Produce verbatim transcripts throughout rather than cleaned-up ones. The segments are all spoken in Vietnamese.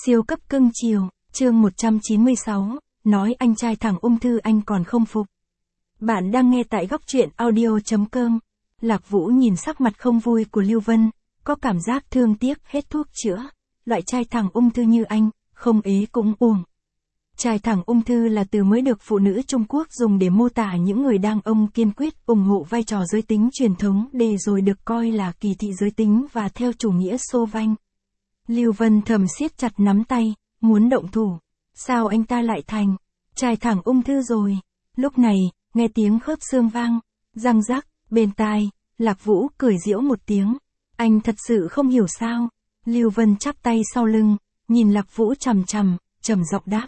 Siêu cấp cưng chiều, chương một trăm chín mươi sáu, nói anh trai thằng ung thư anh còn không phục. Bạn đang nghe tại góc truyện audio chấm com. Lạc Vũ nhìn sắc mặt không vui của Lưu Vân, có cảm giác thương tiếc hết thuốc chữa. Loại trai thằng ung thư như anh, không ế cũng uổng. Trai thằng ung thư là từ mới được phụ nữ Trung Quốc dùng để mô tả những người đàn ông kiên quyết ủng hộ vai trò giới tính truyền thống để rồi được coi là kỳ thị giới tính và theo chủ nghĩa xô vanh. Lưu Vân thầm siết chặt nắm tay, muốn động thủ. Sao anh ta lại thành trai thằng ung thư rồi? Lúc này, nghe tiếng khớp xương vang, răng rắc, bên tai, Lạc Vũ cười giễu một tiếng. Anh thật sự không hiểu sao. Lưu Vân chắp tay sau lưng, nhìn Lạc Vũ chằm chằm, trầm giọng đáp.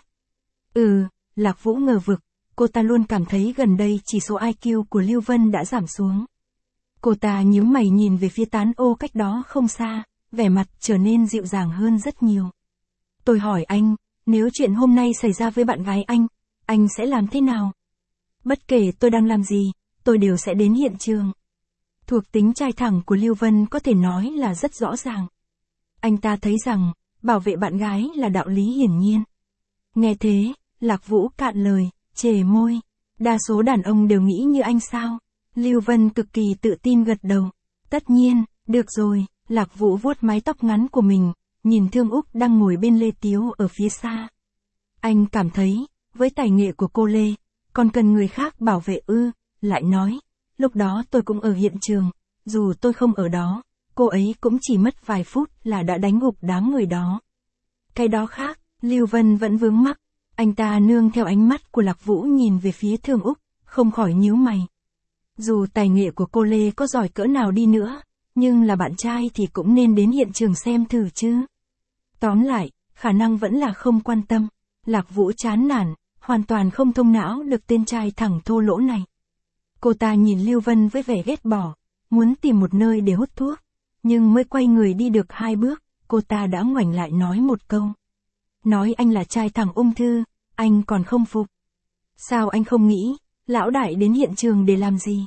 Ừ, Lạc Vũ ngờ vực, cô ta luôn cảm thấy gần đây chỉ số i kiu của Lưu Vân đã giảm xuống. Cô ta nhíu mày nhìn về phía tán ô cách đó không xa, vẻ mặt trở nên dịu dàng hơn rất nhiều. Tôi hỏi anh, nếu chuyện hôm nay xảy ra với bạn gái anh, anh sẽ làm thế nào? Bất kể tôi đang làm gì, tôi đều sẽ đến hiện trường. Thuộc tính trai thẳng của Lưu Vân có thể nói là rất rõ ràng. Anh ta thấy rằng, bảo vệ bạn gái là đạo lý hiển nhiên. Nghe thế, Lạc Vũ cạn lời, chề môi. Đa số đàn ông đều nghĩ như anh sao? Lưu Vân cực kỳ tự tin gật đầu. Tất nhiên, được rồi. Lạc Vũ vuốt mái tóc ngắn của mình, nhìn Thương Úc đang ngồi bên Lê Tiếu ở phía xa. Anh cảm thấy, với tài nghệ của cô Lê, còn cần người khác bảo vệ ư, lại nói, lúc đó tôi cũng ở hiện trường, dù tôi không ở đó, cô ấy cũng chỉ mất vài phút là đã đánh gục đám người đó. Cái đó khác, Lưu Vân vẫn vướng mắc, anh ta nương theo ánh mắt của Lạc Vũ nhìn về phía Thương Úc, không khỏi nhíu mày. Dù tài nghệ của cô Lê có giỏi cỡ nào đi nữa, nhưng là bạn trai thì cũng nên đến hiện trường xem thử chứ. Tóm lại, khả năng vẫn là không quan tâm. Lạc Vũ chán nản, hoàn toàn không thông não được tên trai thẳng thô lỗ này. Cô ta nhìn Lưu Vân với vẻ ghét bỏ, muốn tìm một nơi để hút thuốc. Nhưng mới quay người đi được hai bước, cô ta đã ngoảnh lại nói một câu. Nói anh là trai thằng ung thư, anh còn không phục. Sao anh không nghĩ, lão đại đến hiện trường để làm gì?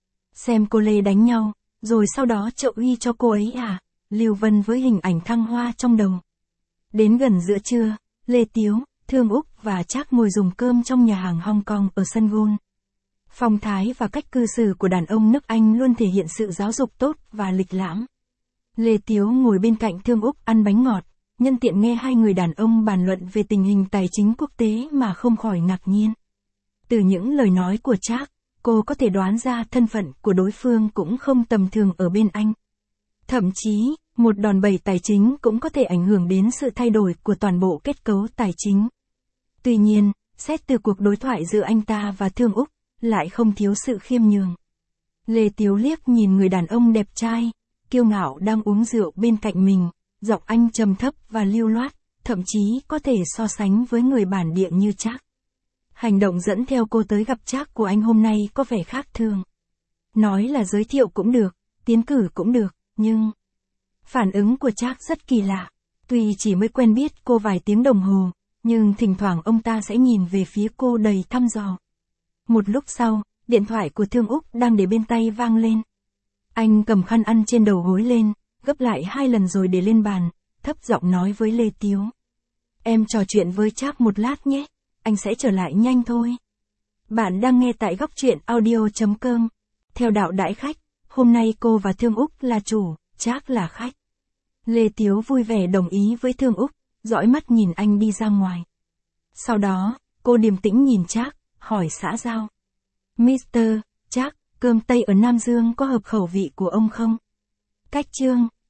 Xem cô Lê đánh nhau, rồi sau đó trợ uy cho cô ấy à? Lưu Vân với hình ảnh thăng hoa trong đầu. Đến gần giữa trưa, Lê Tiếu, Thương Úc và Trác ngồi dùng cơm trong nhà hàng Hong Kong ở sân golf. Phong thái và cách cư xử của đàn ông nước Anh luôn thể hiện sự giáo dục tốt và lịch lãm. Lê Tiếu ngồi bên cạnh Thương Úc ăn bánh ngọt, nhân tiện nghe hai người đàn ông bàn luận về tình hình tài chính quốc tế mà không khỏi ngạc nhiên. Từ những lời nói của Trác, cô có thể đoán ra thân phận của đối phương cũng không tầm thường ở bên anh. Thậm chí, một đòn bẩy tài chính cũng có thể ảnh hưởng đến sự thay đổi của toàn bộ kết cấu tài chính. Tuy nhiên, xét từ cuộc đối thoại giữa anh ta và Thương Úc, lại không thiếu sự khiêm nhường. Lê Tiếu liếc nhìn người đàn ông đẹp trai, kiêu ngạo đang uống rượu bên cạnh mình, giọng anh trầm thấp và lưu loát, thậm chí có thể so sánh với người bản địa như Trác. Hành động dẫn theo cô tới gặp Trác của anh hôm nay có vẻ khác thường. Nói là giới thiệu cũng được, tiến cử cũng được, nhưng... Phản ứng của Trác rất kỳ lạ. Tuy chỉ mới quen biết cô vài tiếng đồng hồ, nhưng thỉnh thoảng ông ta sẽ nhìn về phía cô đầy thăm dò. Một lúc sau, điện thoại của Thương Úc đang để bên tay vang lên. Anh cầm khăn ăn trên đầu gối lên, gấp lại hai lần rồi để lên bàn, thấp giọng nói với Lê Tiếu. Em trò chuyện với Trác một lát nhé, anh sẽ trở lại nhanh thôi. Bạn đang nghe tại góc truyện audio chấm com. Theo đạo đãi khách, hôm nay cô và Thương Úc là chủ, Trác là khách. Lê Tiếu vui vẻ đồng ý với Thương Úc, dõi mắt nhìn anh đi ra ngoài. Sau đó, cô điềm tĩnh nhìn Trác, hỏi xã giao. mít tơ Trác, cơm Tây ở Nam Dương có hợp khẩu vị của ông không? Cách chương,